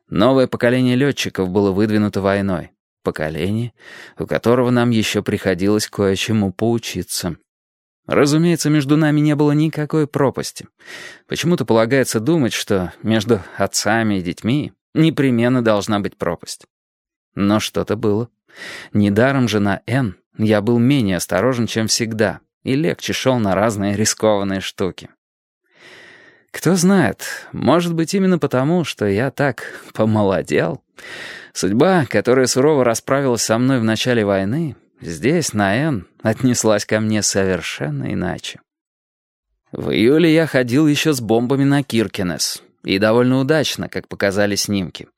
Новое поколение летчиков было выдвинуто войной. Поколение, у которого нам еще приходилось кое-чему поучиться. Разумеется, между нами не было никакой пропасти. Почему-то полагается думать, что между отцами и детьми непременно должна быть пропасть. Но что-то было. Недаром же на «Н» я был менее осторожен, чем всегда, и легче шел на разные рискованные штуки. Кто знает, может быть, именно потому, что я так помолодел. Судьба, которая сурово расправилась со мной в начале войны, здесь, на «Н», отнеслась ко мне совершенно иначе. В июле я ходил еще с бомбами на Киркенес, и довольно удачно, как показали снимки.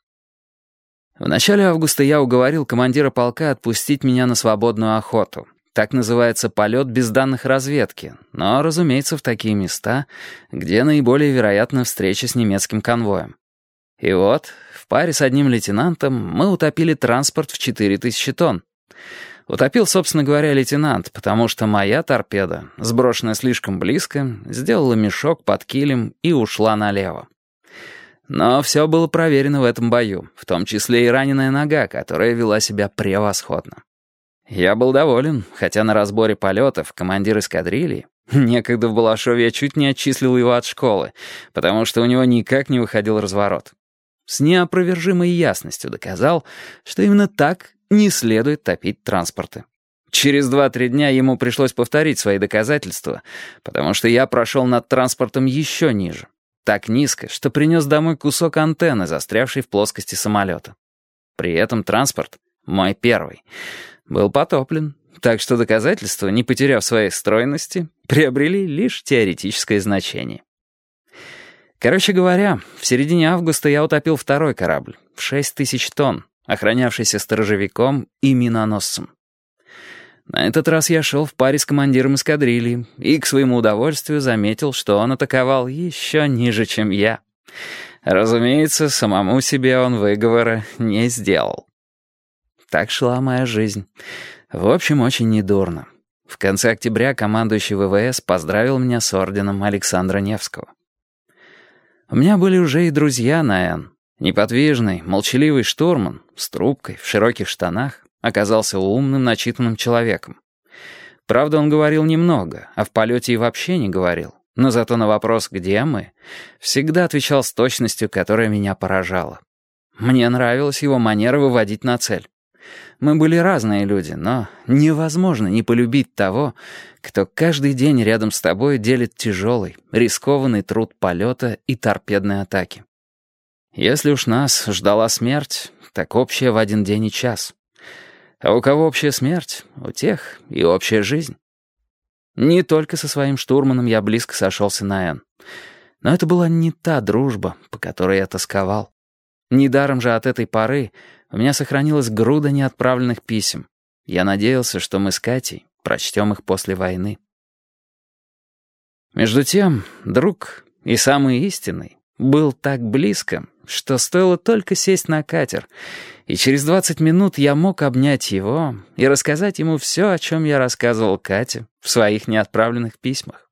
В начале августа я уговорил командира полка отпустить меня на свободную охоту. Так называется полет без данных разведки, но, разумеется, в такие места, где наиболее вероятна встреча с немецким конвоем. И вот, в паре с одним лейтенантом мы утопили транспорт в 4000 тонн. Утопил, собственно говоря, лейтенант, потому что моя торпеда, сброшенная слишком близко, сделала мешок под килем и ушла налево. Но все было проверено в этом бою, в том числе и раненая нога, которая вела себя превосходно. Я был доволен, хотя на разборе полетов командир эскадрильи, некогда в Балашове я чуть не отчислил его от школы, потому что у него никак не выходил разворот. С неопровержимой ясностью доказал, что именно так не следует топить транспорты. Через 2-3 дня ему пришлось повторить свои доказательства, потому что я прошел над транспортом еще ниже. Так низко, что принес домой кусок антенны, застрявшей в плоскости самолета. При этом транспорт, мой первый, был потоплен, так что доказательства, не потеряв своей стройности, приобрели лишь теоретическое значение. Короче говоря, в середине августа я утопил второй корабль в 6000 тонн, охранявшийся сторожевиком и миноносцем. На этот раз я шел в паре с командиром эскадрильи и, к своему удовольствию, заметил, что он атаковал еще ниже, чем я. Разумеется, самому себе он выговора не сделал. Так шла моя жизнь. В общем, очень недурно. В конце октября командующий ВВС поздравил меня с орденом Александра Невского. У меня были уже и друзья на «Н». Неподвижный, молчаливый штурман с трубкой, в широких штанах, оказался умным, начитанным человеком. Правда, он говорил немного, а в полете и вообще не говорил. Но зато на вопрос «где мы?» всегда отвечал с точностью, которая меня поражала. Мне нравилась его манера выводить на цель. Мы были разные люди, но невозможно не полюбить того, кто каждый день рядом с тобой делит тяжелый, рискованный труд полета и торпедной атаки. Если уж нас ждала смерть, так общая в один день и час. А у кого общая смерть, у тех и общая жизнь. Не только со своим штурманом я близко сошелся на «Н». Но это была не та дружба, по которой я тосковал. Недаром же от этой поры у меня сохранилась груда неотправленных писем. Я надеялся, что мы с Катей прочтем их после войны. Между тем, друг, и самый истинный, был так близко, что стоило только сесть на катер, и через 20 минут я мог обнять его и рассказать ему все, о чем я рассказывал Кате в своих неотправленных письмах.